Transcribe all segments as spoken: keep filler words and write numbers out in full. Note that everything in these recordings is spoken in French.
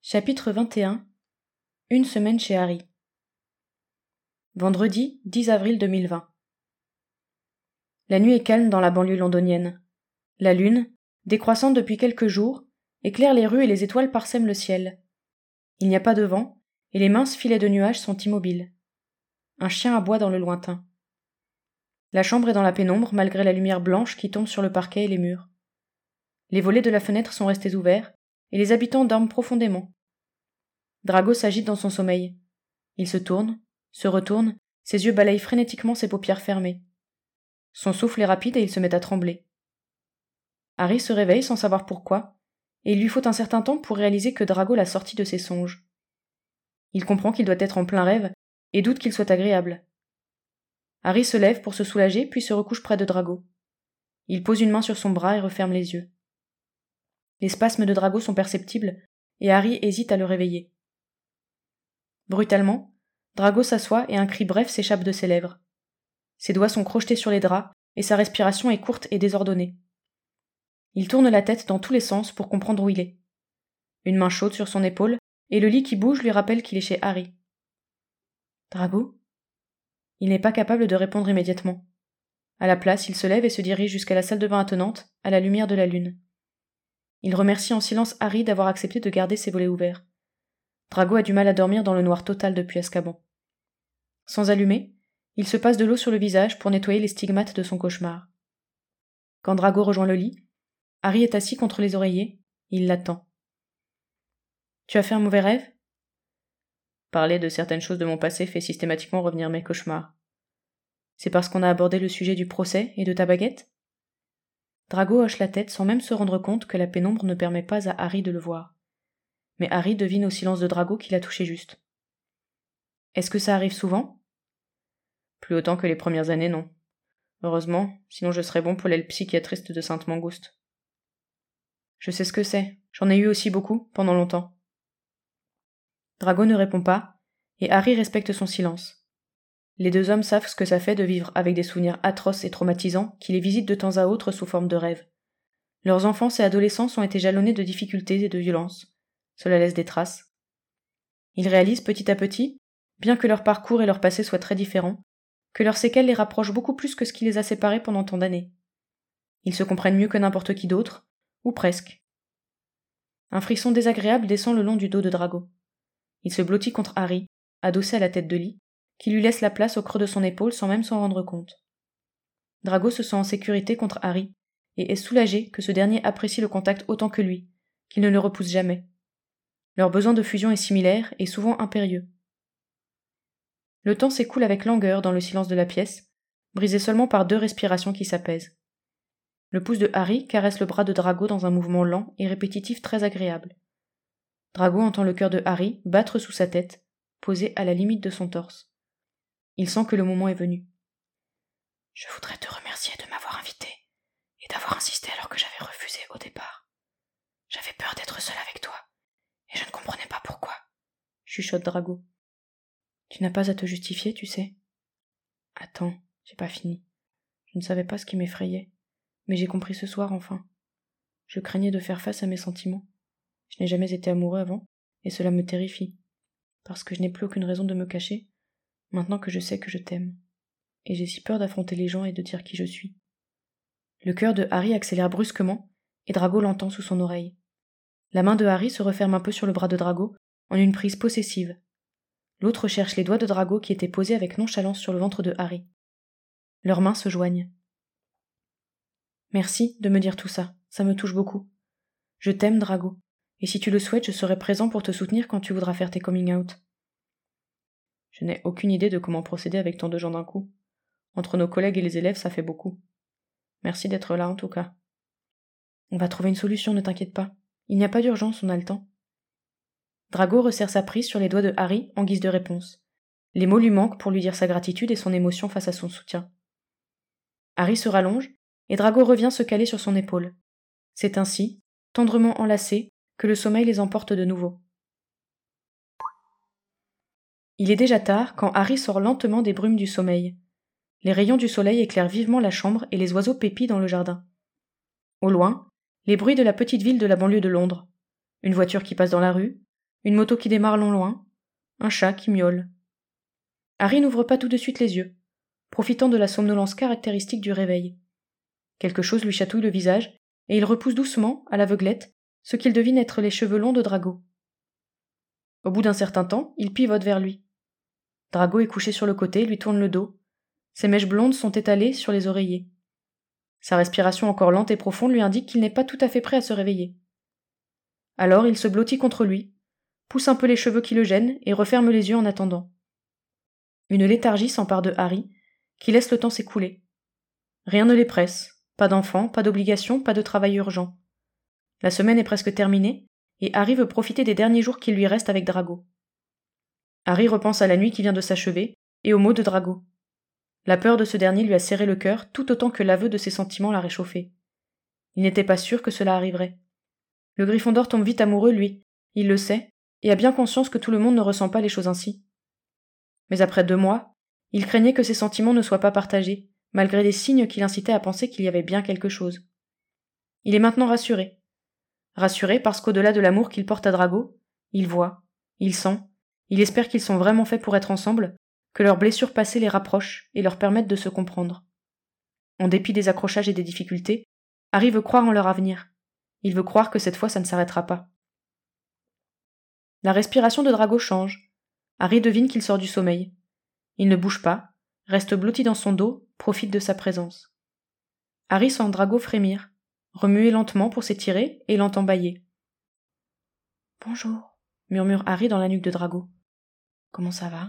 Chapitre vingt et un. Une semaine chez Harry. Vendredi dix avril deux mille vingt. La nuit est calme dans la banlieue londonienne. La lune, décroissante depuis quelques jours, éclaire les rues et les étoiles parsèment le ciel. Il n'y a pas de vent, et les minces filets de nuages sont immobiles. Un chien aboie dans le lointain. La chambre est dans la pénombre malgré la lumière blanche qui tombe sur le parquet et les murs. Les volets de la fenêtre sont restés ouverts, et les habitants dorment profondément. Drago s'agite dans son sommeil. Il se tourne, se retourne, ses yeux balayent frénétiquement ses paupières fermées. Son souffle est rapide et il se met à trembler. Harry se réveille sans savoir pourquoi, et il lui faut un certain temps pour réaliser que Drago l'a sorti de ses songes. Il comprend qu'il doit être en plein rêve, et doute qu'il soit agréable. Harry se lève pour se soulager, puis se recouche près de Drago. Il pose une main sur son bras et referme les yeux. Les spasmes de Drago sont perceptibles, et Harry hésite à le réveiller. Brutalement, Drago s'assoit et un cri bref s'échappe de ses lèvres. Ses doigts sont crochetés sur les draps, et sa respiration est courte et désordonnée. Il tourne la tête dans tous les sens pour comprendre où il est. Une main chaude sur son épaule, et le lit qui bouge lui rappelle qu'il est chez Harry. « Drago ?» Il n'est pas capable de répondre immédiatement. À la place, il se lève et se dirige jusqu'à la salle de bain attenante, à la lumière de la lune. Il remercie en silence Harry d'avoir accepté de garder ses volets ouverts. Drago a du mal à dormir dans le noir total depuis Azkaban. Sans allumer, il se passe de l'eau sur le visage pour nettoyer les stigmates de son cauchemar. Quand Drago rejoint le lit, Harry est assis contre les oreillers, il l'attend. « Tu as fait un mauvais rêve ?» Parler de certaines choses de mon passé fait systématiquement revenir mes cauchemars. C'est parce qu'on a abordé le sujet du procès et de ta baguette ? Drago hoche la tête sans même se rendre compte que la pénombre ne permet pas à Harry de le voir. Mais Harry devine au silence de Drago qu'il a touché juste. Est-ce que ça arrive souvent ? Plus autant que les premières années, non. Heureusement, sinon je serais bon pour l'aile psychiatriste de Sainte-Mangouste. Je sais ce que c'est, j'en ai eu aussi beaucoup, pendant longtemps. Drago ne répond pas, et Harry respecte son silence. Les deux hommes savent ce que ça fait de vivre avec des souvenirs atroces et traumatisants qui les visitent de temps à autre sous forme de rêves. Leurs enfances et adolescences ont été jalonnés de difficultés et de violences. Cela laisse des traces. Ils réalisent petit à petit, bien que leur parcours et leur passé soient très différents, que leurs séquelles les rapprochent beaucoup plus que ce qui les a séparés pendant tant d'années. Ils se comprennent mieux que n'importe qui d'autre, ou presque. Un frisson désagréable descend le long du dos de Drago. Il se blottit contre Harry, adossé à la tête de lit, qui lui laisse la place au creux de son épaule sans même s'en rendre compte. Drago se sent en sécurité contre Harry, et est soulagé que ce dernier apprécie le contact autant que lui, qu'il ne le repousse jamais. Leur besoin de fusion est similaire et souvent impérieux. Le temps s'écoule avec langueur dans le silence de la pièce, brisé seulement par deux respirations qui s'apaisent. Le pouce de Harry caresse le bras de Drago dans un mouvement lent et répétitif très agréable. Drago entend le cœur de Harry battre sous sa tête, posé à la limite de son torse. Il sent que le moment est venu. « Je voudrais te remercier de m'avoir invité et d'avoir insisté alors que j'avais refusé au départ. J'avais peur d'être seul avec toi, et je ne comprenais pas pourquoi, » chuchote Drago. « Tu n'as pas à te justifier, tu sais. » « Attends, j'ai pas fini. Je ne savais pas ce qui m'effrayait, mais j'ai compris ce soir enfin. Je craignais de faire face à mes sentiments. Je n'ai jamais été amoureux avant, et cela me terrifie, parce que je n'ai plus aucune raison de me cacher, maintenant que je sais que je t'aime. Et j'ai si peur d'affronter les gens et de dire qui je suis. » Le cœur de Harry accélère brusquement, et Drago l'entend sous son oreille. La main de Harry se referme un peu sur le bras de Drago, en une prise possessive. L'autre cherche les doigts de Drago qui étaient posés avec nonchalance sur le ventre de Harry. Leurs mains se joignent. « Merci de me dire tout ça, ça me touche beaucoup. Je t'aime, Drago, et si tu le souhaites, je serai présent pour te soutenir quand tu voudras faire tes coming out. » Je n'ai aucune idée de comment procéder avec tant de gens d'un coup. Entre nos collègues et les élèves, ça fait beaucoup. Merci d'être là en tout cas. On va trouver une solution, ne t'inquiète pas. Il n'y a pas d'urgence, on a le temps. Drago resserre sa prise sur les doigts de Harry en guise de réponse. Les mots lui manquent pour lui dire sa gratitude et son émotion face à son soutien. Harry se rallonge, et Drago revient se caler sur son épaule. C'est ainsi, tendrement enlacés, que le sommeil les emporte de nouveau. Il est déjà tard quand Harry sort lentement des brumes du sommeil. Les rayons du soleil éclairent vivement la chambre et les oiseaux pépient dans le jardin. Au loin, les bruits de la petite ville de la banlieue de Londres. Une voiture qui passe dans la rue, une moto qui démarre non loin, un chat qui miaule. Harry n'ouvre pas tout de suite les yeux, profitant de la somnolence caractéristique du réveil. Quelque chose lui chatouille le visage, et il repousse doucement, à l'aveuglette, ce qu'il devine être les cheveux longs de Drago. Au bout d'un certain temps, il pivote vers lui. Drago est couché sur le côté, lui tourne le dos. Ses mèches blondes sont étalées sur les oreillers. Sa respiration encore lente et profonde lui indique qu'il n'est pas tout à fait prêt à se réveiller. Alors il se blottit contre lui, pousse un peu les cheveux qui le gênent et referme les yeux en attendant. Une léthargie s'empare de Harry, qui laisse le temps s'écouler. Rien ne les presse, pas d'enfants, pas d'obligations, pas de travail urgent. La semaine est presque terminée, et Harry veut profiter des derniers jours qu'il lui reste avec Drago. Harry repense à la nuit qui vient de s'achever, et aux mots de Drago. La peur de ce dernier lui a serré le cœur tout autant que l'aveu de ses sentiments l'a réchauffé. Il n'était pas sûr que cela arriverait. Le Gryffondor tombe vite amoureux, lui, il le sait, et a bien conscience que tout le monde ne ressent pas les choses ainsi. Mais après deux mois, il craignait que ses sentiments ne soient pas partagés, malgré des signes qui l'incitaient à penser qu'il y avait bien quelque chose. Il est maintenant rassuré. Rassuré parce qu'au-delà de l'amour qu'il porte à Drago, il voit, il sent, il espère qu'ils sont vraiment faits pour être ensemble, que leurs blessures passées les rapprochent et leur permettent de se comprendre. En dépit des accrochages et des difficultés, Harry veut croire en leur avenir. Il veut croire que cette fois ça ne s'arrêtera pas. La respiration de Drago change. Harry devine qu'il sort du sommeil. Il ne bouge pas, reste blotti dans son dos, profite de sa présence. Harry sent Drago frémir, remuer lentement pour s'étirer et l'entend bâiller. « Bonjour » murmure Harry dans la nuque de Drago. « Comment ça va ?»«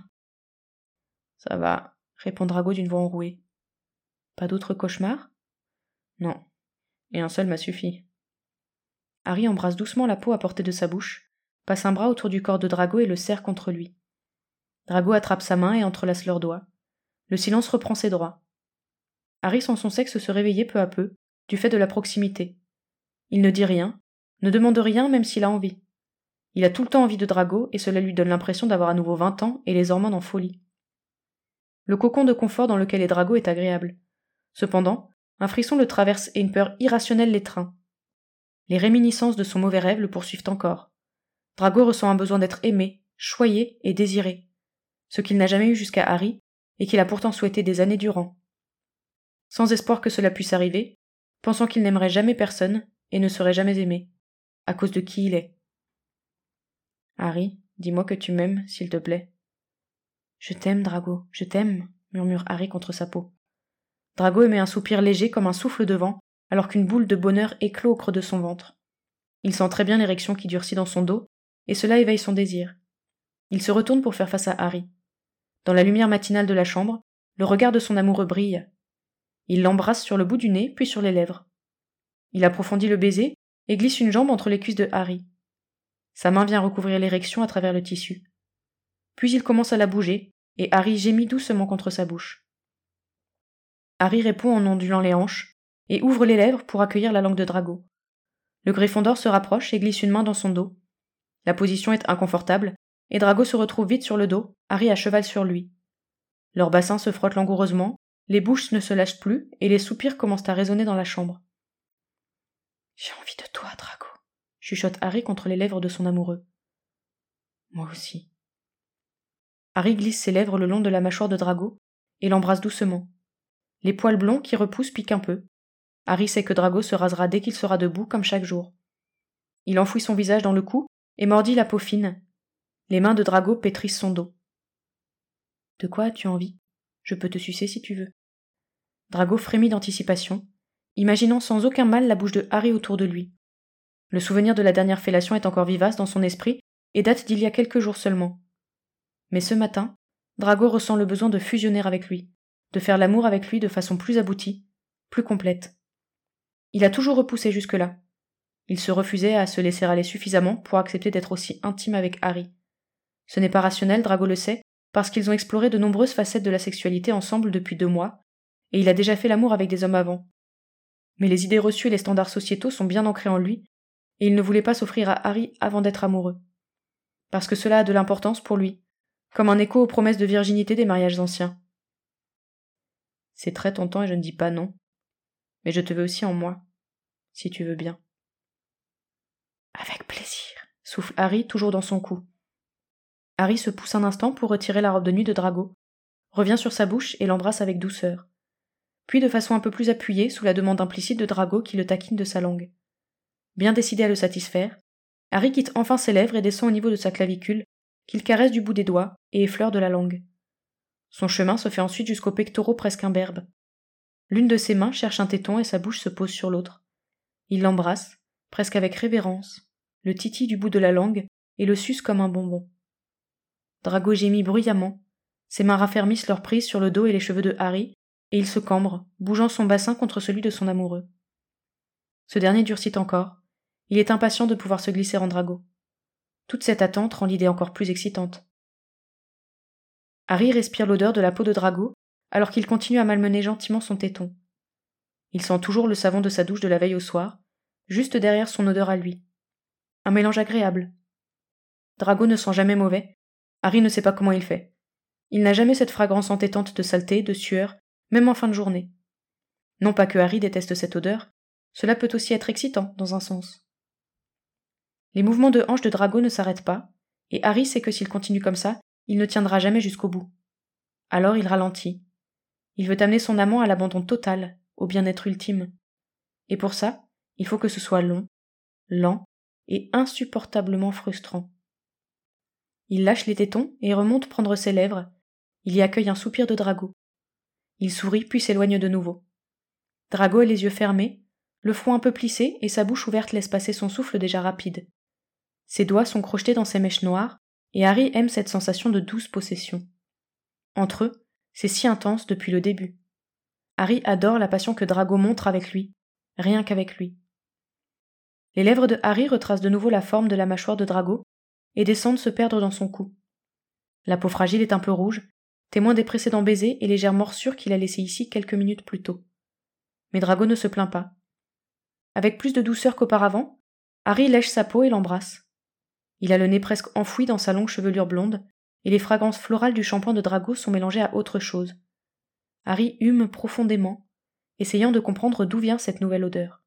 Ça va » répond Drago d'une voix enrouée. « Pas d'autres cauchemars ?»« Non, et un seul m'a suffi. » Harry embrasse doucement la peau à portée de sa bouche, passe un bras autour du corps de Drago et le serre contre lui. Drago attrape sa main et entrelace leurs doigts. Le silence reprend ses droits. Harry sent son sexe se réveiller peu à peu, du fait de la proximité. Il ne dit rien, ne demande rien même s'il a envie. Il a tout le temps envie de Drago et cela lui donne l'impression d'avoir à nouveau vingt ans et les hormones en folie. Le cocon de confort dans lequel est Drago est agréable. Cependant, un frisson le traverse et une peur irrationnelle l'étreint. Les réminiscences de son mauvais rêve le poursuivent encore. Drago ressent un besoin d'être aimé, choyé et désiré, ce qu'il n'a jamais eu jusqu'à Harry et qu'il a pourtant souhaité des années durant. Sans espoir que cela puisse arriver, pensant qu'il n'aimerait jamais personne et ne serait jamais aimé, à cause de qui il est. « Harry, dis-moi que tu m'aimes, s'il te plaît. »« Je t'aime, Drago, je t'aime, » murmure Harry contre sa peau. Drago émet un soupir léger comme un souffle de vent, alors qu'une boule de bonheur éclot au creux de son ventre. Il sent très bien l'érection qui durcit dans son dos, et cela éveille son désir. Il se retourne pour faire face à Harry. Dans la lumière matinale de la chambre, le regard de son amoureux brille. Il l'embrasse sur le bout du nez, puis sur les lèvres. Il approfondit le baiser et glisse une jambe entre les cuisses de Harry. Sa main vient recouvrir l'érection à travers le tissu. Puis il commence à la bouger, et Harry gémit doucement contre sa bouche. Harry répond en ondulant les hanches, et ouvre les lèvres pour accueillir la langue de Drago. Le Gryffondor se rapproche et glisse une main dans son dos. La position est inconfortable, et Drago se retrouve vite sur le dos, Harry à cheval sur lui. Leurs bassins se frottent langoureusement, les bouches ne se lâchent plus, et les soupirs commencent à résonner dans la chambre. « J'ai envie de toi, Drago », chuchote Harry contre les lèvres de son amoureux. « Moi aussi. » Harry glisse ses lèvres le long de la mâchoire de Drago, et l'embrasse doucement. Les poils blonds qui repoussent piquent un peu. Harry sait que Drago se rasera dès qu'il sera debout, comme chaque jour. Il enfouit son visage dans le cou et mordit la peau fine. Les mains de Drago pétrissent son dos. « De quoi as-tu envie ? Je peux te sucer si tu veux. » Drago frémit d'anticipation, imaginant sans aucun mal la bouche de Harry autour de lui. Le souvenir de la dernière fellation est encore vivace dans son esprit et date d'il y a quelques jours seulement. Mais ce matin, Drago ressent le besoin de fusionner avec lui, de faire l'amour avec lui de façon plus aboutie, plus complète. Il a toujours repoussé jusque-là. Il se refusait à se laisser aller suffisamment pour accepter d'être aussi intime avec Harry. Ce n'est pas rationnel, Drago le sait, parce qu'ils ont exploré de nombreuses facettes de la sexualité ensemble depuis deux mois, et il a déjà fait l'amour avec des hommes avant. Mais les idées reçues et les standards sociétaux sont bien ancrés en lui, et il ne voulait pas s'offrir à Harry avant d'être amoureux. Parce que cela a de l'importance pour lui, comme un écho aux promesses de virginité des mariages anciens. C'est très tentant et je ne dis pas non, mais je te veux aussi en moi, si tu veux bien. Avec plaisir, souffle Harry toujours dans son cou. Harry se pousse un instant pour retirer la robe de nuit de Drago, revient sur sa bouche et l'embrasse avec douceur. Puis de façon un peu plus appuyée sous la demande implicite de Drago qui le taquine de sa langue. Bien décidé à le satisfaire, Harry quitte enfin ses lèvres et descend au niveau de sa clavicule, qu'il caresse du bout des doigts et effleure de la langue. Son chemin se fait ensuite jusqu'aux pectoraux presque imberbes. L'une de ses mains cherche un téton et sa bouche se pose sur l'autre. Il l'embrasse, presque avec révérence, le titille du bout de la langue et le suce comme un bonbon. Drago gémit bruyamment, ses mains raffermissent leur prise sur le dos et les cheveux de Harry, et il se cambre, bougeant son bassin contre celui de son amoureux. Ce dernier durcit encore. Il est impatient de pouvoir se glisser en Drago. Toute cette attente rend l'idée encore plus excitante. Harry respire l'odeur de la peau de Drago, alors qu'il continue à malmener gentiment son téton. Il sent toujours le savon de sa douche de la veille au soir, juste derrière son odeur à lui. Un mélange agréable. Drago ne sent jamais mauvais. Harry ne sait pas comment il fait. Il n'a jamais cette fragrance entêtante de saleté, de sueur, même en fin de journée. Non pas que Harry déteste cette odeur, cela peut aussi être excitant, dans un sens. Les mouvements de hanche de Drago ne s'arrêtent pas, et Harry sait que s'il continue comme ça, il ne tiendra jamais jusqu'au bout. Alors il ralentit. Il veut amener son amant à l'abandon total, au bien-être ultime. Et pour ça, il faut que ce soit long, lent et insupportablement frustrant. Il lâche les tétons et remonte prendre ses lèvres. Il y accueille un soupir de Drago. Il sourit puis s'éloigne de nouveau. Drago a les yeux fermés, le front un peu plissé et sa bouche ouverte laisse passer son souffle déjà rapide. Ses doigts sont crochetés dans ses mèches noires, et Harry aime cette sensation de douce possession. Entre eux, c'est si intense depuis le début. Harry adore la passion que Drago montre avec lui, rien qu'avec lui. Les lèvres de Harry retracent de nouveau la forme de la mâchoire de Drago, et descendent se perdre dans son cou. La peau fragile est un peu rouge, témoin des précédents baisers et légères morsures qu'il a laissées ici quelques minutes plus tôt. Mais Drago ne se plaint pas. Avec plus de douceur qu'auparavant, Harry lèche sa peau et l'embrasse. Il a le nez presque enfoui dans sa longue chevelure blonde, et les fragrances florales du shampoing de Drago sont mélangées à autre chose. Harry hume profondément, essayant de comprendre d'où vient cette nouvelle odeur.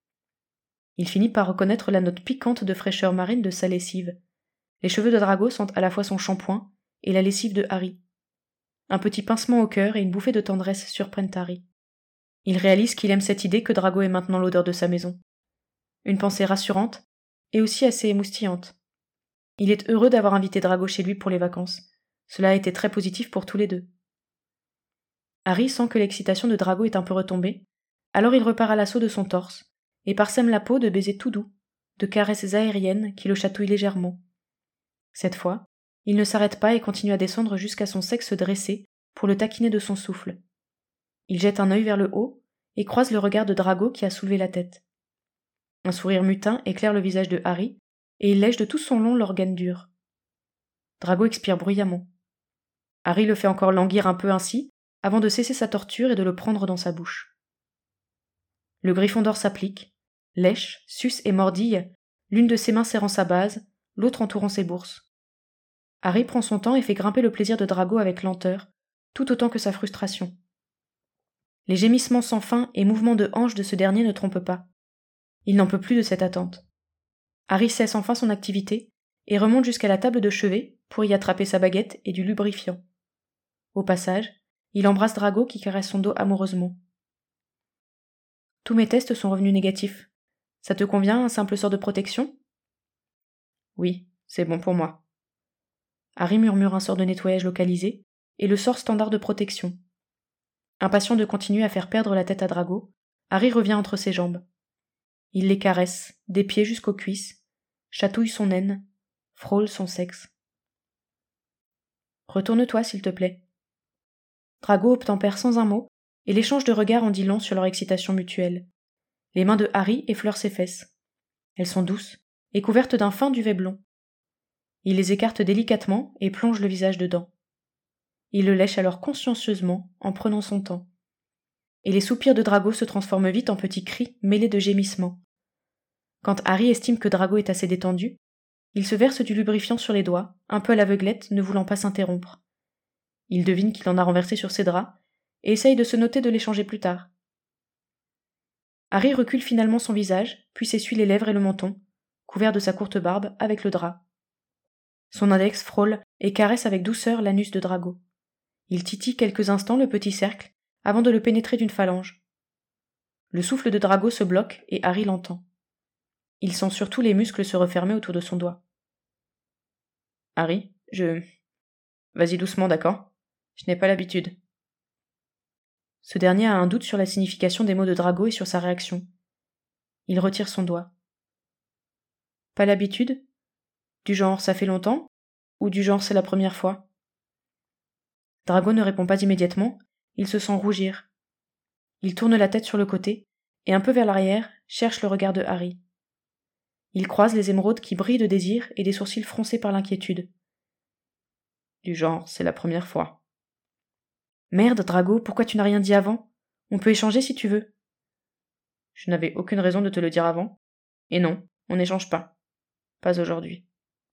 Il finit par reconnaître la note piquante de fraîcheur marine de sa lessive. Les cheveux de Drago sentent à la fois son shampoing et la lessive de Harry. Un petit pincement au cœur et une bouffée de tendresse surprennent Harry. Il réalise qu'il aime cette idée que Drago ait maintenant l'odeur de sa maison. Une pensée rassurante, et aussi assez émoustillante. Il est heureux d'avoir invité Drago chez lui pour les vacances. Cela a été très positif pour tous les deux. Harry sent que l'excitation de Drago est un peu retombée, alors il repart à l'assaut de son torse, et parsème la peau de baisers tout doux, de caresses aériennes qui le chatouillent légèrement. Cette fois, il ne s'arrête pas et continue à descendre jusqu'à son sexe dressé pour le taquiner de son souffle. Il jette un œil vers le haut et croise le regard de Drago qui a soulevé la tête. Un sourire mutin éclaire le visage de Harry et il lèche de tout son long l'organe dur. Drago expire bruyamment. Harry le fait encore languir un peu ainsi avant de cesser sa torture et de le prendre dans sa bouche. Le Gryffondor s'applique, lèche, suce et mordille, l'une de ses mains serrant sa base, l'autre entourant ses bourses. Harry prend son temps et fait grimper le plaisir de Drago avec lenteur, tout autant que sa frustration. Les gémissements sans fin et mouvements de hanche de ce dernier ne trompent pas. Il n'en peut plus de cette attente. Harry cesse enfin son activité et remonte jusqu'à la table de chevet pour y attraper sa baguette et du lubrifiant. Au passage, il embrasse Drago qui caresse son dos amoureusement. Tous mes tests sont revenus négatifs. Ça te convient, un simple sort de protection ? Oui, c'est bon pour moi. Harry murmure un sort de nettoyage localisé et le sort standard de protection. Impatient de continuer à faire perdre la tête à Drago, Harry revient entre ses jambes. Il les caresse, des pieds jusqu'aux cuisses, chatouille son aine, frôle son sexe. Retourne-toi, s'il te plaît. Drago obtempère sans un mot, et l'échange de regards en dit long sur leur excitation mutuelle. Les mains de Harry effleurent ses fesses. Elles sont douces, et couvertes d'un fin duvet blond. Il les écarte délicatement et plonge le visage dedans. Il le lèche alors consciencieusement, en prenant son temps. Et les soupirs de Drago se transforment vite en petits cris mêlés de gémissements. Quand Harry estime que Drago est assez détendu, il se verse du lubrifiant sur les doigts, un peu à l'aveuglette, ne voulant pas s'interrompre. Il devine qu'il en a renversé sur ses draps, et essaye de se noter de l'échanger plus tard. Harry recule finalement son visage, puis s'essuie les lèvres et le menton, couvert de sa courte barbe, avec le drap. Son index frôle et caresse avec douceur l'anus de Drago. Il titille quelques instants le petit cercle avant de le pénétrer d'une phalange. Le souffle de Drago se bloque et Harry l'entend. Il sent surtout les muscles se refermer autour de son doigt. « Harry, je... Vas-y doucement, d'accord ? Je n'ai pas l'habitude. » Ce dernier a un doute sur la signification des mots de Drago et sur sa réaction. Il retire son doigt. « Pas l'habitude ? Du genre ça fait longtemps ? Ou du genre c'est la première fois ?» Drago ne répond pas immédiatement, il se sent rougir. Il tourne la tête sur le côté, et un peu vers l'arrière, cherche le regard de Harry. Il croise les émeraudes qui brillent de désir et des sourcils froncés par l'inquiétude. Du genre, c'est la première fois. Merde, Drago, pourquoi tu n'as rien dit avant ? On peut échanger si tu veux. Je n'avais aucune raison de te le dire avant. Et non, on n'échange pas. Pas aujourd'hui.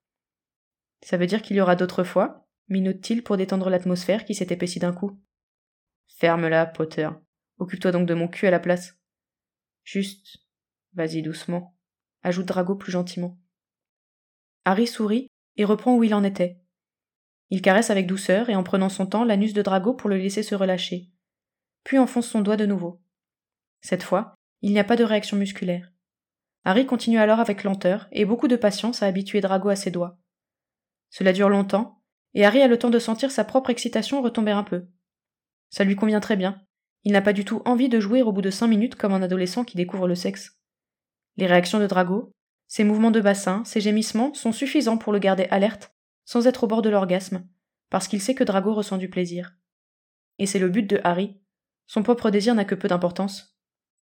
Ça veut dire qu'il y aura d'autres fois ? Minote-t-il pour détendre l'atmosphère qui s'est épaissie d'un coup. Ferme-la, Potter. Occupe-toi donc de mon cul à la place. Juste, vas-y doucement, ajoute Drago plus gentiment. Harry sourit et reprend où il en était. Il caresse avec douceur et en prenant son temps l'anus de Drago pour le laisser se relâcher, puis enfonce son doigt de nouveau. Cette fois, il n'y a pas de réaction musculaire. Harry continue alors avec lenteur et beaucoup de patience à habituer Drago à ses doigts. Cela dure longtemps, et Harry a le temps de sentir sa propre excitation retomber un peu. Ça lui convient très bien. Il n'a pas du tout envie de jouer au bout de cinq minutes comme un adolescent qui découvre le sexe. Les réactions de Drago, ses mouvements de bassin, ses gémissements sont suffisants pour le garder alerte, sans être au bord de l'orgasme, parce qu'il sait que Drago ressent du plaisir. Et c'est le but de Harry. Son propre désir n'a que peu d'importance.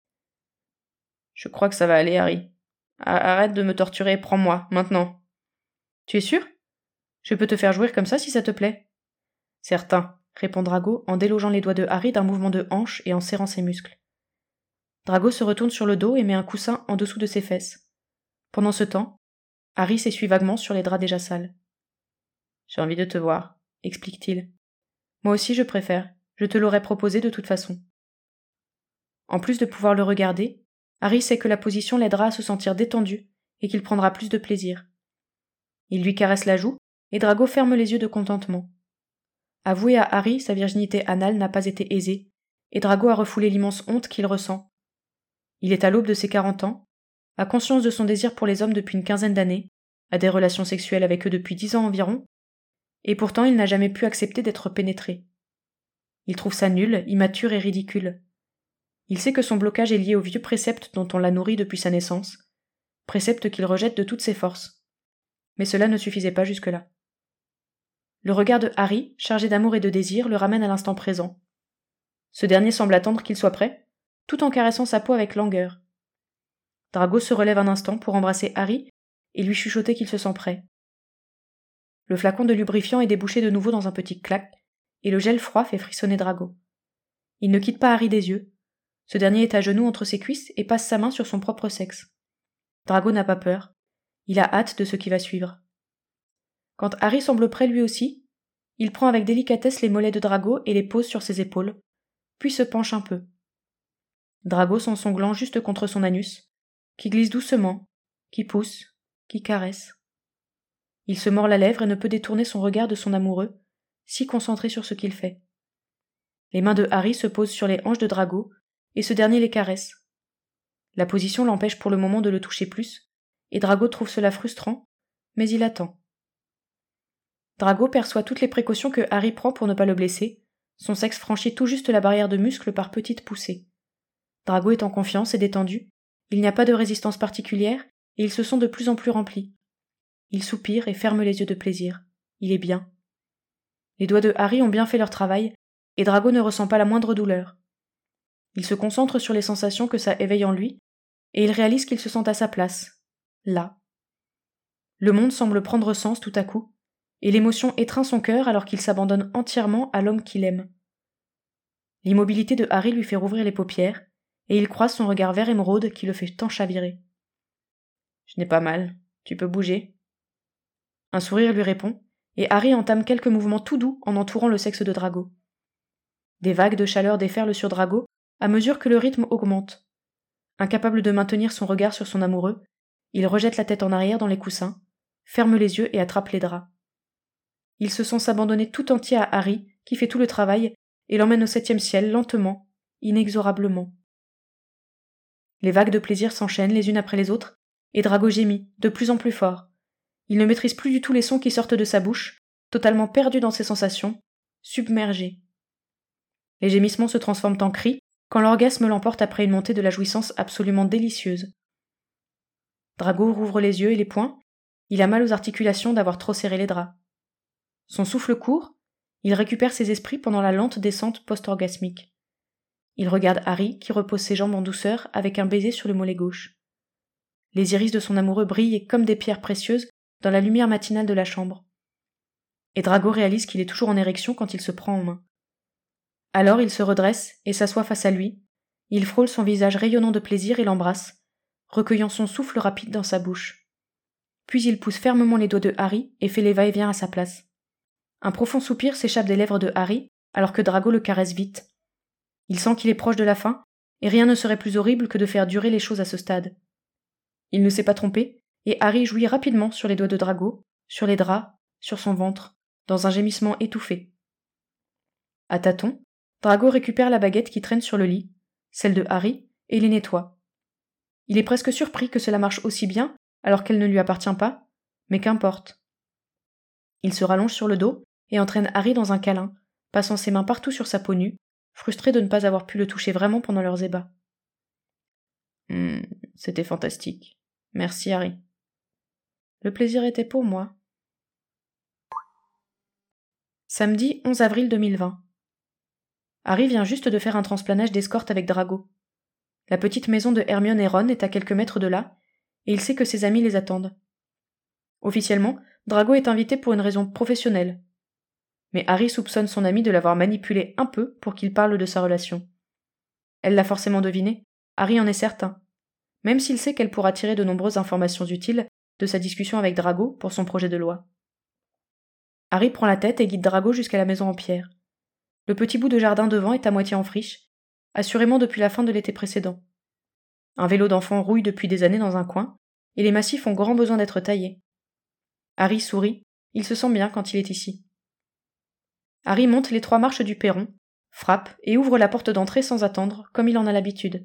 Je crois que ça va aller, Harry. Arrête de me torturer, prends-moi, maintenant. Tu es sûr ? Je peux te faire jouir comme ça si ça te plaît. Certain, répond Drago en délogeant les doigts de Harry d'un mouvement de hanche et en serrant ses muscles. Drago se retourne sur le dos et met un coussin en dessous de ses fesses. Pendant ce temps, Harry s'essuie vaguement sur les draps déjà sales. J'ai envie de te voir, explique-t-il. Moi aussi je préfère, je te l'aurais proposé de toute façon. En plus de pouvoir le regarder, Harry sait que la position l'aidera à se sentir détendu et qu'il prendra plus de plaisir. Il lui caresse la joue et Drago ferme les yeux de contentement. Avouer à Harry sa virginité anale n'a pas été aisé, et Drago a refoulé l'immense honte qu'il ressent. Il est à l'aube de ses quarante ans, a conscience de son désir pour les hommes depuis une quinzaine d'années, a des relations sexuelles avec eux depuis dix ans environ, et pourtant il n'a jamais pu accepter d'être pénétré. Il trouve ça nul, immature et ridicule. Il sait que son blocage est lié au vieux précepte dont on l'a nourri depuis sa naissance, précepte qu'il rejette de toutes ses forces. Mais cela ne suffisait pas jusque-là. Le regard de Harry, chargé d'amour et de désir, le ramène à l'instant présent. Ce dernier semble attendre qu'il soit prêt, tout en caressant sa peau avec langueur. Drago se relève un instant pour embrasser Harry et lui chuchoter qu'il se sent prêt. Le flacon de lubrifiant est débouché de nouveau dans un petit clac, et le gel froid fait frissonner Drago. Il ne quitte pas Harry des yeux. Ce dernier est à genoux entre ses cuisses et passe sa main sur son propre sexe. Drago n'a pas peur. Il a hâte de ce qui va suivre. Quand Harry semble prêt lui aussi, il prend avec délicatesse les mollets de Drago et les pose sur ses épaules, puis se penche un peu. Drago sent son gland juste contre son anus, qui glisse doucement, qui pousse, qui caresse. Il se mord la lèvre et ne peut détourner son regard de son amoureux, si concentré sur ce qu'il fait. Les mains de Harry se posent sur les hanches de Drago, et ce dernier les caresse. La position l'empêche pour le moment de le toucher plus, et Drago trouve cela frustrant, mais il attend. Drago perçoit toutes les précautions que Harry prend pour ne pas le blesser, son sexe franchit tout juste la barrière de muscles par petites poussées. Drago est en confiance et détendu, il n'y a pas de résistance particulière, et il se sent de plus en plus rempli. Il soupire et ferme les yeux de plaisir. Il est bien. Les doigts de Harry ont bien fait leur travail, et Drago ne ressent pas la moindre douleur. Il se concentre sur les sensations que ça éveille en lui, et il réalise qu'il se sent à sa place, là. Le monde semble prendre sens tout à coup, et l'émotion étreint son cœur alors qu'il s'abandonne entièrement à l'homme qu'il aime. L'immobilité de Harry lui fait rouvrir les paupières, et il croise son regard vert émeraude qui le fait tant chavirer. « Je n'ai pas mal, tu peux bouger ?» Un sourire lui répond, et Harry entame quelques mouvements tout doux en entourant le sexe de Drago. Des vagues de chaleur déferlent sur Drago à mesure que le rythme augmente. Incapable de maintenir son regard sur son amoureux, Il rejette la tête en arrière dans les coussins, ferme les yeux et attrape les draps. Il se sent s'abandonner tout entier à Harry, qui fait tout le travail, et l'emmène au septième ciel, lentement, inexorablement. Les vagues de plaisir s'enchaînent les unes après les autres, et Drago gémit, de plus en plus fort. Il ne maîtrise plus du tout les sons qui sortent de sa bouche, totalement perdu dans ses sensations, submergé. Les gémissements se transforment en cris, quand l'orgasme l'emporte après une montée de la jouissance absolument délicieuse. Drago rouvre les yeux et les poings, il a mal aux articulations d'avoir trop serré les draps. Son souffle court, il récupère ses esprits pendant la lente descente post-orgasmique. Il regarde Harry qui repose ses jambes en douceur avec un baiser sur le mollet gauche. Les iris de son amoureux brillent comme des pierres précieuses dans la lumière matinale de la chambre. Et Drago réalise qu'il est toujours en érection quand il se prend en main. Alors il se redresse et s'assoit face à lui, il frôle son visage rayonnant de plaisir et l'embrasse, recueillant son souffle rapide dans sa bouche. Puis il pousse fermement les doigts de Harry et fait les va-et-vient à sa place. Un profond soupir s'échappe des lèvres de Harry alors que Drago le caresse vite. Il sent qu'il est proche de la fin, et rien ne serait plus horrible que de faire durer les choses à ce stade. Il ne s'est pas trompé, et Harry jouit rapidement sur les doigts de Drago, sur les draps, sur son ventre, dans un gémissement étouffé. À tâtons, Drago récupère la baguette qui traîne sur le lit, celle de Harry, et les nettoie. Il est presque surpris que cela marche aussi bien, alors qu'elle ne lui appartient pas, mais qu'importe. Il se rallonge sur le dos et entraîne Harry dans un câlin, passant ses mains partout sur sa peau nue, frustré de ne pas avoir pu le toucher vraiment pendant leurs ébats. Hum, c'était fantastique. Merci, Harry. Le plaisir était pour moi. Samedi onze avril deux mille vingt. Harry vient juste de faire un transplanage d'escorte avec Drago. La petite maison de Hermione et Ron est à quelques mètres de là, et il sait que ses amis les attendent. Officiellement, Drago est invité pour une raison professionnelle. Mais Harry soupçonne son ami de l'avoir manipulé un peu pour qu'il parle de sa relation. Elle l'a forcément deviné, Harry en est certain, même s'il sait qu'elle pourra tirer de nombreuses informations utiles de sa discussion avec Drago pour son projet de loi. Harry prend la tête et guide Drago jusqu'à la maison en pierre. Le petit bout de jardin devant est à moitié en friche, assurément depuis la fin de l'été précédent. Un vélo d'enfant rouille depuis des années dans un coin, et les massifs ont grand besoin d'être taillés. Harry sourit, il se sent bien quand il est ici. Harry monte les trois marches du perron, frappe et ouvre la porte d'entrée sans attendre, comme il en a l'habitude.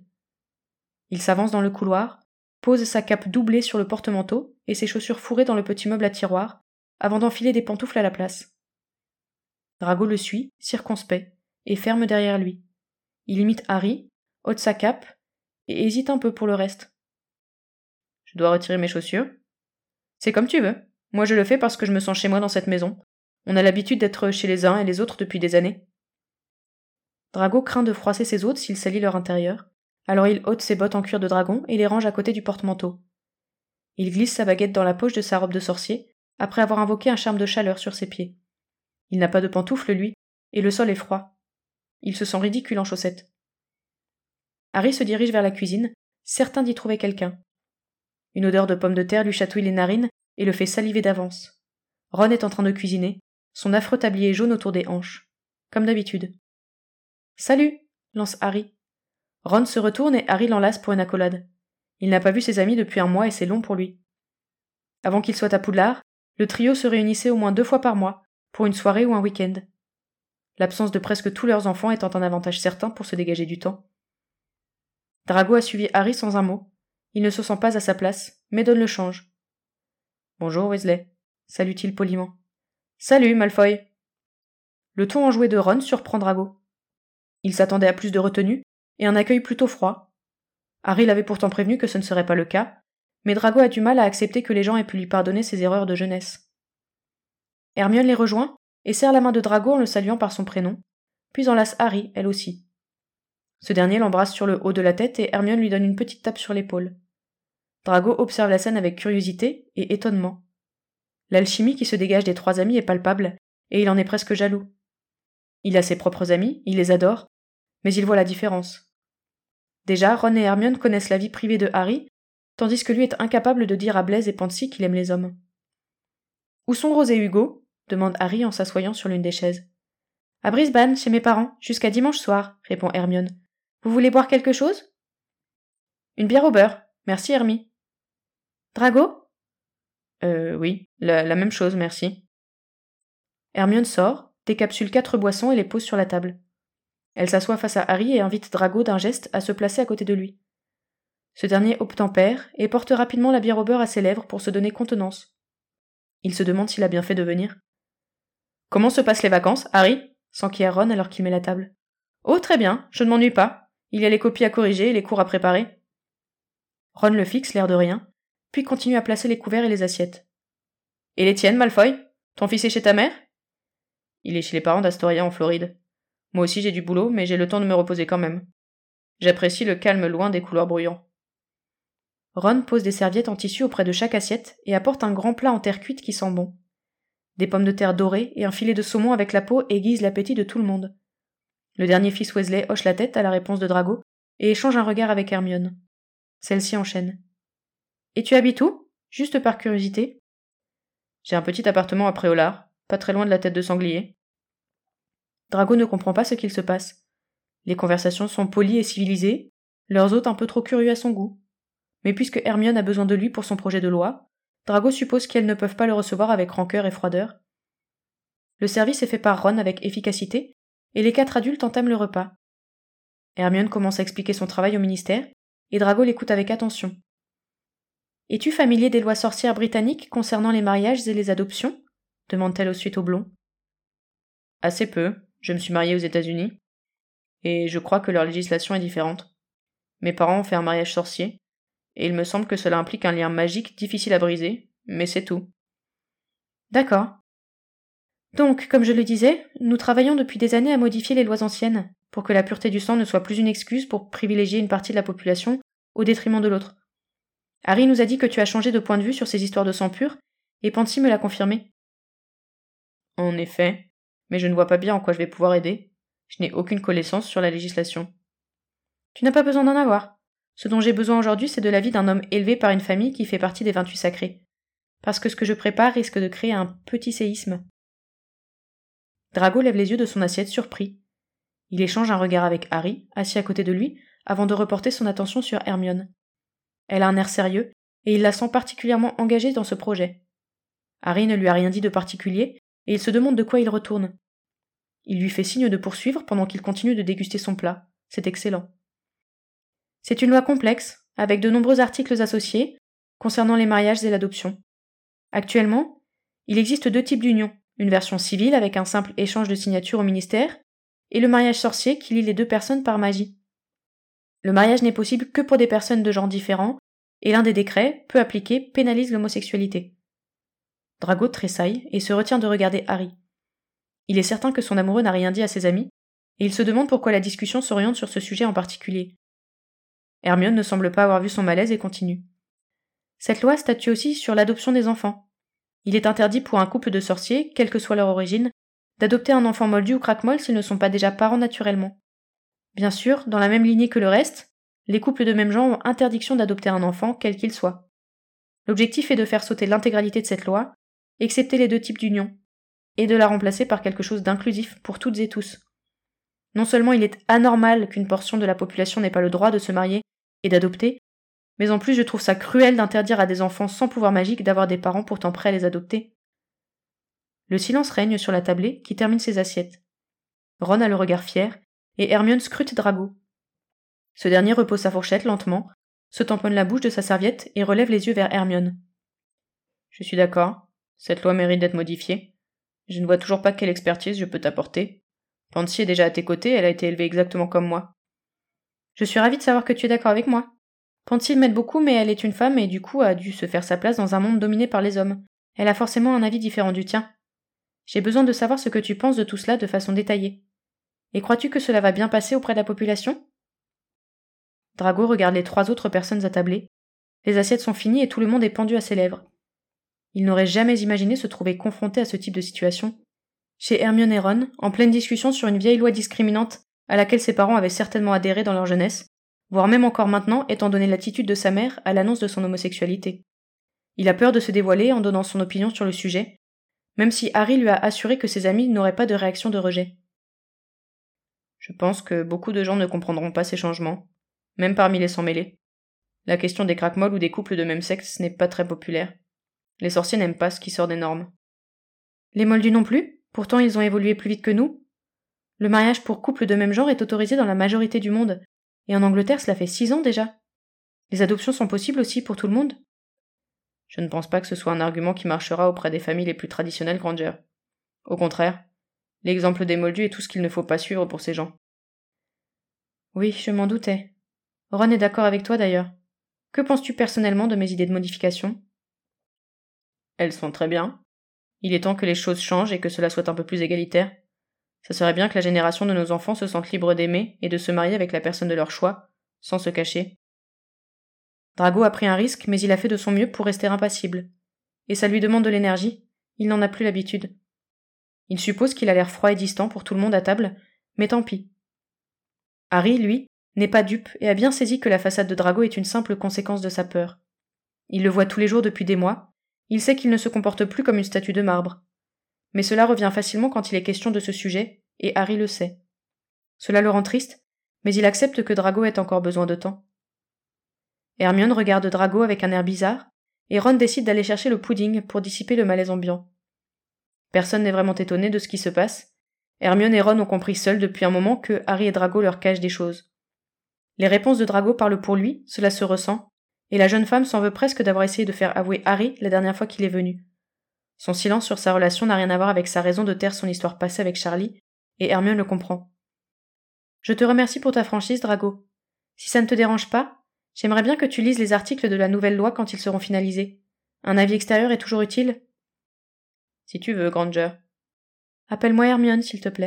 Il s'avance dans le couloir, pose sa cape doublée sur le porte-manteau et ses chaussures fourrées dans le petit meuble à tiroir, avant d'enfiler des pantoufles à la place. Drago le suit, circonspect, et ferme derrière lui. Il imite Harry, ôte sa cape, et hésite un peu pour le reste. « Je dois retirer mes chaussures ?»« C'est comme tu veux. Moi je le fais parce que je me sens chez moi dans cette maison. On a l'habitude d'être chez les uns et les autres depuis des années. » Drago craint de froisser ses hôtes s'il salit leur intérieur, alors il ôte ses bottes en cuir de dragon et les range à côté du porte-manteau. Il glisse sa baguette dans la poche de sa robe de sorcier, après avoir invoqué un charme de chaleur sur ses pieds. Il n'a pas de pantoufles, lui, et le sol est froid. Il se sent ridicule en chaussettes. Harry se dirige vers la cuisine, certain d'y trouver quelqu'un. Une odeur de pommes de terre lui chatouille les narines et le fait saliver d'avance. Ron est en train de cuisiner, son affreux tablier jaune autour des hanches. Comme d'habitude. « Salut !» lance Harry. Ron se retourne et Harry l'enlace pour une accolade. Il n'a pas vu ses amis depuis un mois et c'est long pour lui. Avant qu'il soit à Poudlard, le trio se réunissait au moins deux fois par mois, pour une soirée ou un week-end. L'absence de presque tous leurs enfants étant un avantage certain pour se dégager du temps. Drago a suivi Harry sans un mot. Il ne se sent pas à sa place, mais donne le change. « Bonjour, Weasley », salue-t-il poliment. « Salut, Malfoy !» Le ton enjoué de Ron surprend Drago. Il s'attendait à plus de retenue, et un accueil plutôt froid. Harry l'avait pourtant prévenu que ce ne serait pas le cas, mais Drago a du mal à accepter que les gens aient pu lui pardonner ses erreurs de jeunesse. Hermione les rejoint et serre la main de Drago en le saluant par son prénom, puis enlace Harry, elle aussi. Ce dernier l'embrasse sur le haut de la tête et Hermione lui donne une petite tape sur l'épaule. Drago observe la scène avec curiosité et étonnement. L'alchimie qui se dégage des trois amis est palpable, et il en est presque jaloux. Il a ses propres amis, il les adore, mais il voit la différence. Déjà, Ron et Hermione connaissent la vie privée de Harry, tandis que lui est incapable de dire à Blaise et Pansy qu'il aime les hommes. « Où sont Rose et Hugo ?» demande Harry en s'assoyant sur l'une des chaises. « À Brisbane, chez mes parents, jusqu'à dimanche soir, » répond Hermione. « Vous voulez boire quelque chose ?»« Une bière au beurre, merci Hermie. » Drago ? Euh, oui, la, la même chose, merci. Hermione sort, décapsule quatre boissons et les pose sur la table. Elle s'assoit face à Harry et invite Drago d'un geste à se placer à côté de lui. Ce dernier obtempère et porte rapidement la bière au beurre à ses lèvres pour se donner contenance. Il se demande s'il a bien fait de venir. Comment se passent les vacances, Harry ? s'enquiert Ron alors qu'il met la table. Oh, très bien, je ne m'ennuie pas. Il y a les copies à corriger et les cours à préparer. Ron le fixe, l'air de rien, puis continue à placer les couverts et les assiettes. Et les tiennes, Malfoy ? Ton fils est chez ta mère ? Il est chez les parents d'Astoria en Floride. Moi aussi j'ai du boulot, mais j'ai le temps de me reposer quand même. J'apprécie le calme loin des couloirs bruyants. Ron pose des serviettes en tissu auprès de chaque assiette et apporte un grand plat en terre cuite qui sent bon. Des pommes de terre dorées et un filet de saumon avec la peau aiguisent l'appétit de tout le monde. Le dernier fils Weasley hoche la tête à la réponse de Drago et échange un regard avec Hermione. Celle-ci enchaîne. « Et tu habites où ? Juste par curiosité. » J'ai un petit appartement à Préolard, pas très loin de la tête de sanglier. Drago ne comprend pas ce qu'il se passe. Les conversations sont polies et civilisées, leurs hôtes un peu trop curieux à son goût. Mais puisque Hermione a besoin de lui pour son projet de loi, Drago suppose qu'elles ne peuvent pas le recevoir avec rancœur et froideur. Le service est fait par Ron avec efficacité, et les quatre adultes entament le repas. Hermione commence à expliquer son travail au ministère, et Drago l'écoute avec attention. « Es-tu familier des lois sorcières britanniques concernant les mariages et les adoptions ?» demande-t-elle aussitôt au blond. « Assez peu, je me suis mariée aux États-Unis, et je crois que leur législation est différente. Mes parents ont fait un mariage sorcier, et il me semble que cela implique un lien magique difficile à briser, mais c'est tout. » D'accord. Donc, comme je le disais, nous travaillons depuis des années à modifier les lois anciennes, pour que la pureté du sang ne soit plus une excuse pour privilégier une partie de la population au détriment de l'autre. Harry nous a dit que tu as changé de point de vue sur ces histoires de sang pur, et Pansy me l'a confirmé. En effet, mais je ne vois pas bien en quoi je vais pouvoir aider. Je n'ai aucune connaissance sur la législation. Tu n'as pas besoin d'en avoir. Ce dont j'ai besoin aujourd'hui, c'est de l'avis d'un homme élevé par une famille qui fait partie des vingt-huit sacrés. Parce que ce que je prépare risque de créer un petit séisme. Drago lève les yeux de son assiette surpris. Il échange un regard avec Harry, assis à côté de lui, avant de reporter son attention sur Hermione. Elle a un air sérieux, et il la sent particulièrement engagée dans ce projet. Harry ne lui a rien dit de particulier, et il se demande de quoi il retourne. Il lui fait signe de poursuivre pendant qu'il continue de déguster son plat. C'est excellent. C'est une loi complexe, avec de nombreux articles associés, concernant les mariages et l'adoption. Actuellement, il existe deux types d'unions, une version civile avec un simple échange de signatures au ministère, et le mariage sorcier qui lie les deux personnes par magie. Le mariage n'est possible que pour des personnes de genres différents, et l'un des décrets, peu appliqué, pénalise l'homosexualité. Drago tressaille et se retient de regarder Harry. Il est certain que son amoureux n'a rien dit à ses amis, et il se demande pourquoi la discussion s'oriente sur ce sujet en particulier. Hermione ne semble pas avoir vu son malaise et continue. Cette loi statue aussi sur l'adoption des enfants. Il est interdit pour un couple de sorciers, quelle que soit leur origine, d'adopter un enfant moldu ou craquemol s'ils ne sont pas déjà parents naturellement. Bien sûr, dans la même lignée que le reste, les couples de même genre ont interdiction d'adopter un enfant, quel qu'il soit. L'objectif est de faire sauter l'intégralité de cette loi, excepté les deux types d'union, et de la remplacer par quelque chose d'inclusif pour toutes et tous. Non seulement il est anormal qu'une portion de la population n'ait pas le droit de se marier et d'adopter, mais en plus je trouve ça cruel d'interdire à des enfants sans pouvoir magique d'avoir des parents pourtant prêts à les adopter. Le silence règne sur la tablée qui termine ses assiettes. Ron a le regard fier, et Hermione scrute Drago. Ce dernier repose sa fourchette lentement, se tamponne la bouche de sa serviette et relève les yeux vers Hermione. Je suis d'accord, cette loi mérite d'être modifiée. Je ne vois toujours pas quelle expertise je peux t'apporter. Pansy est déjà à tes côtés, elle a été élevée exactement comme moi. Je suis ravie de savoir que tu es d'accord avec moi. Pansy m'aide beaucoup, mais elle est une femme et du coup a dû se faire sa place dans un monde dominé par les hommes. Elle a forcément un avis différent du tien. J'ai besoin de savoir ce que tu penses de tout cela de façon détaillée. Et crois-tu que cela va bien passer auprès de la population ? Drago regarde les trois autres personnes attablées. Les assiettes sont finies et tout le monde est pendu à ses lèvres. Il n'aurait jamais imaginé se trouver confronté à ce type de situation. Chez Hermione et Ron, en pleine discussion sur une vieille loi discriminante à laquelle ses parents avaient certainement adhéré dans leur jeunesse, voire même encore maintenant étant donné l'attitude de sa mère à l'annonce de son homosexualité. Il a peur de se dévoiler en donnant son opinion sur le sujet, même si Harry lui a assuré que ses amis n'auraient pas de réaction de rejet. Je pense que beaucoup de gens ne comprendront pas ces changements, même parmi les sans-mêlés. La question des craquemolles ou des couples de même sexe n'est pas très populaire. Les sorciers n'aiment pas ce qui sort des normes. Les moldus non plus? Pourtant ils ont évolué plus vite que nous. Le mariage pour couples de même genre est autorisé dans la majorité du monde, et en Angleterre cela fait six ans déjà. Les adoptions sont possibles aussi pour tout le monde. Je ne pense pas que ce soit un argument qui marchera auprès des familles les plus traditionnelles, Granger. Au contraire, l'exemple des moldus est tout ce qu'il ne faut pas suivre pour ces gens. Oui, je m'en doutais. Ron est d'accord avec toi d'ailleurs. Que penses-tu personnellement de mes idées de modification? Elles sont très bien. Il est temps que les choses changent et que cela soit un peu plus égalitaire. Ça serait bien que la génération de nos enfants se sente libre d'aimer et de se marier avec la personne de leur choix, sans se cacher. Drago a pris un risque, mais il a fait de son mieux pour rester impassible. Et ça lui demande de l'énergie, il n'en a plus l'habitude. Il suppose qu'il a l'air froid et distant pour tout le monde à table, mais tant pis. Harry, lui, n'est pas dupe et a bien saisi que la façade de Drago est une simple conséquence de sa peur. Il le voit tous les jours depuis des mois, il sait qu'il ne se comporte plus comme une statue de marbre. Mais cela revient facilement quand il est question de ce sujet, et Harry le sait. Cela le rend triste, mais il accepte que Drago ait encore besoin de temps. Hermione regarde Drago avec un air bizarre, et Ron décide d'aller chercher le pudding pour dissiper le malaise ambiant. Personne n'est vraiment étonné de ce qui se passe. Hermione et Ron ont compris seuls depuis un moment que Harry et Drago leur cachent des choses. Les réponses de Drago parlent pour lui, cela se ressent, et la jeune femme s'en veut presque d'avoir essayé de faire avouer Harry la dernière fois qu'il est venu. Son silence sur sa relation n'a rien à voir avec sa raison de taire son histoire passée avec Charlie, et Hermione le comprend. « Je te remercie pour ta franchise, Drago. Si ça ne te dérange pas, j'aimerais bien que tu lises les articles de la nouvelle loi quand ils seront finalisés. Un avis extérieur est toujours utile. »« Si tu veux, Granger. »« Appelle-moi Hermione, s'il te plaît. »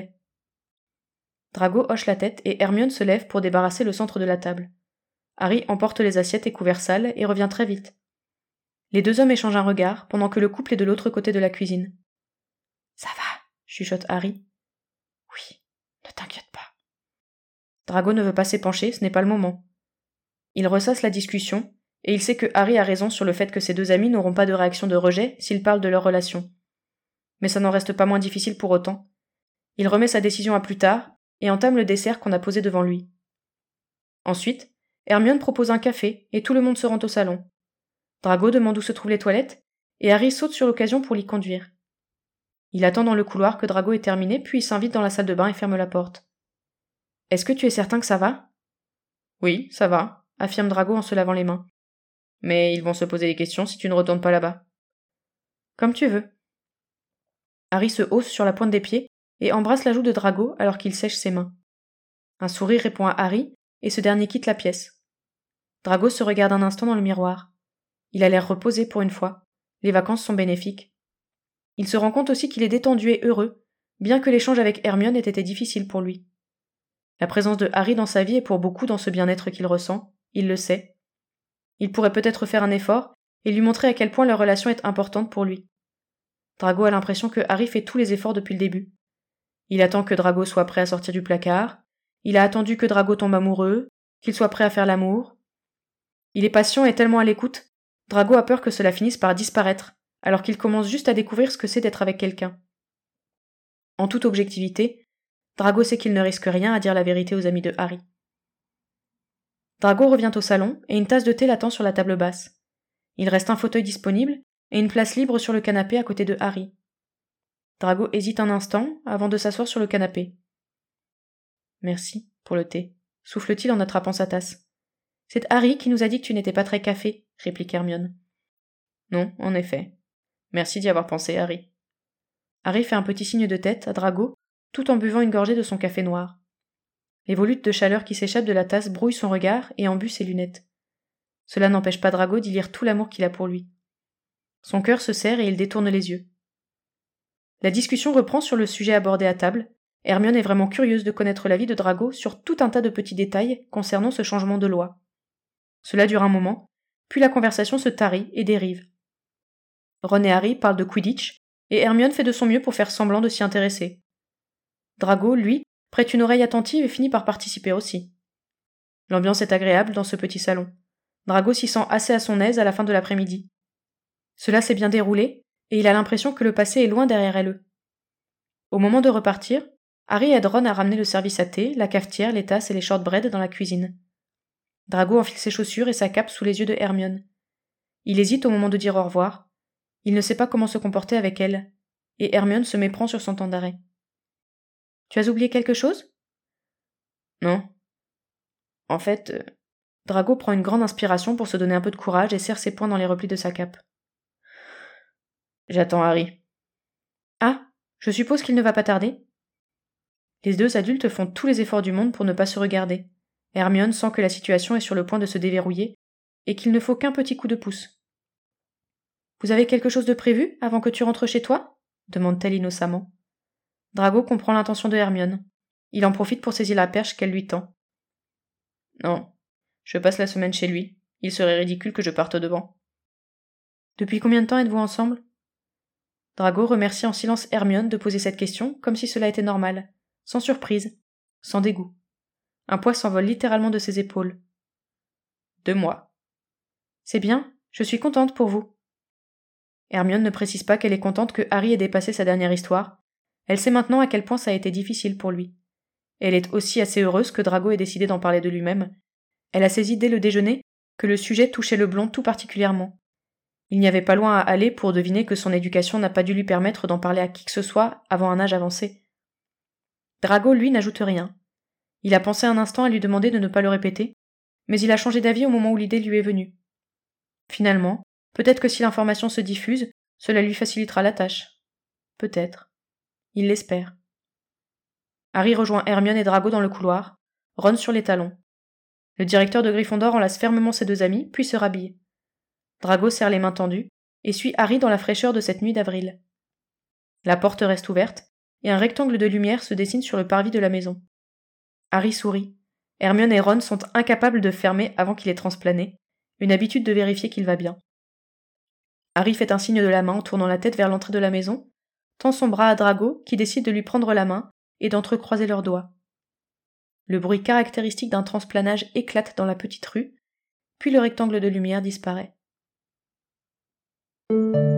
Drago hoche la tête et Hermione se lève pour débarrasser le centre de la table. Harry emporte les assiettes et couverts sales et revient très vite. Les deux hommes échangent un regard pendant que le couple est de l'autre côté de la cuisine. « Ça va, chuchote Harry. « Oui, ne t'inquiète pas. » Drago ne veut pas s'épancher, ce n'est pas le moment. Il ressasse la discussion, et il sait que Harry a raison sur le fait que ses deux amis n'auront pas de réaction de rejet s'ils parlent de leur relation. Mais ça n'en reste pas moins difficile pour autant. Il remet sa décision à plus tard, et entame le dessert qu'on a posé devant lui. Ensuite, Hermione propose un café, et tout le monde se rend au salon. Drago demande où se trouvent les toilettes, et Harry saute sur l'occasion pour l'y conduire. Il attend dans le couloir que Drago ait terminé, puis il s'invite dans la salle de bain et ferme la porte. « Est-ce que tu es certain que ça va ?»« Oui, ça va, » affirme Drago en se lavant les mains. « Mais ils vont se poser des questions si tu ne retournes pas là-bas. »« Comme tu veux. » Harry se hausse sur la pointe des pieds et embrasse la joue de Drago alors qu'il sèche ses mains. Un sourire répond à Harry, et ce dernier quitte la pièce. Drago se regarde un instant dans le miroir. Il a l'air reposé pour une fois. Les vacances sont bénéfiques. Il se rend compte aussi qu'il est détendu et heureux, bien que l'échange avec Hermione ait été difficile pour lui. La présence de Harry dans sa vie est pour beaucoup dans ce bien-être qu'il ressent, il le sait. Il pourrait peut-être faire un effort et lui montrer à quel point leur relation est importante pour lui. Drago a l'impression que Harry fait tous les efforts depuis le début. Il attend que Drago soit prêt à sortir du placard, il a attendu que Drago tombe amoureux, qu'il soit prêt à faire l'amour. Il est patient et tellement à l'écoute, Drago a peur que cela finisse par disparaître, alors qu'il commence juste à découvrir ce que c'est d'être avec quelqu'un. En toute objectivité, Drago sait qu'il ne risque rien à dire la vérité aux amis de Harry. Drago revient au salon et une tasse de thé l'attend sur la table basse. Il reste un fauteuil disponible et une place libre sur le canapé à côté de Harry. Drago hésite un instant avant de s'asseoir sur le canapé. « Merci pour le thé », souffle-t-il en attrapant sa tasse. « C'est Harry qui nous a dit que tu n'étais pas très café », réplique Hermione. « Non, en effet. Merci d'y avoir pensé, Harry. » Harry fait un petit signe de tête à Drago, tout en buvant une gorgée de son café noir. Les volutes de chaleur qui s'échappent de la tasse brouillent son regard et embuent ses lunettes. Cela n'empêche pas Drago d'y lire tout l'amour qu'il a pour lui. Son cœur se serre et il détourne les yeux. La discussion reprend sur le sujet abordé à table. Hermione est vraiment curieuse de connaître l'avis de Drago sur tout un tas de petits détails concernant ce changement de loi. Cela dure un moment, puis la conversation se tarit et dérive. Ron et Harry parlent de Quidditch, et Hermione fait de son mieux pour faire semblant de s'y intéresser. Drago, lui, prête une oreille attentive et finit par participer aussi. L'ambiance est agréable dans ce petit salon. Drago s'y sent assez à son aise à la fin de l'après-midi. Cela s'est bien déroulé, et il a l'impression que le passé est loin derrière elle. Au moment de repartir, Harry aide Ron à ramener le service à thé, la cafetière, les tasses et les shortbread dans la cuisine. Drago enfile ses chaussures et sa cape sous les yeux de Hermione. Il hésite au moment de dire au revoir. Il ne sait pas comment se comporter avec elle, et Hermione se méprend sur son temps d'arrêt. « Tu as oublié quelque chose ?»« Non. En fait, euh... Drago prend une grande inspiration pour se donner un peu de courage et serre ses poings dans les replis de sa cape. « J'attends Harry. »« Ah, je suppose qu'il ne va pas tarder ?» Les deux adultes font tous les efforts du monde pour ne pas se regarder. Hermione sent que la situation est sur le point de se déverrouiller et qu'il ne faut qu'un petit coup de pouce. « Vous avez quelque chose de prévu avant que tu rentres chez toi ?» demande-t-elle innocemment. Drago comprend l'intention de Hermione. Il en profite pour saisir la perche qu'elle lui tend. « Non, je passe la semaine chez lui. Il serait ridicule que je parte devant. »« Depuis combien de temps êtes-vous ensemble ?» Drago remercie en silence Hermione de poser cette question comme si cela était normal, sans surprise, sans dégoût. Un poids s'envole littéralement de ses épaules. Deux mois. C'est bien, je suis contente pour vous. Hermione ne précise pas qu'elle est contente que Harry ait dépassé sa dernière histoire. Elle sait maintenant à quel point ça a été difficile pour lui. Elle est aussi assez heureuse que Drago ait décidé d'en parler de lui-même. Elle a saisi dès le déjeuner que le sujet touchait le blond tout particulièrement. Il n'y avait pas loin à aller pour deviner que son éducation n'a pas dû lui permettre d'en parler à qui que ce soit avant un âge avancé. Drago, lui, n'ajoute rien. Il a pensé un instant à lui demander de ne pas le répéter, mais il a changé d'avis au moment où l'idée lui est venue. Finalement, peut-être que si l'information se diffuse, cela lui facilitera la tâche. Peut-être. Il l'espère. Harry rejoint Hermione et Drago dans le couloir, Ron sur les talons. Le directeur de Gryffondor enlace fermement ses deux amis, puis se rhabille. Drago serre les mains tendues et suit Harry dans la fraîcheur de cette nuit d'avril. La porte reste ouverte, et un rectangle de lumière se dessine sur le parvis de la maison. Harry sourit. Hermione et Ron sont incapables de fermer avant qu'il ait transplané, une habitude de vérifier qu'il va bien. Harry fait un signe de la main en tournant la tête vers l'entrée de la maison, tend son bras à Drago qui décide de lui prendre la main et d'entrecroiser leurs doigts. Le bruit caractéristique d'un transplanage éclate dans la petite rue, puis le rectangle de lumière disparaît.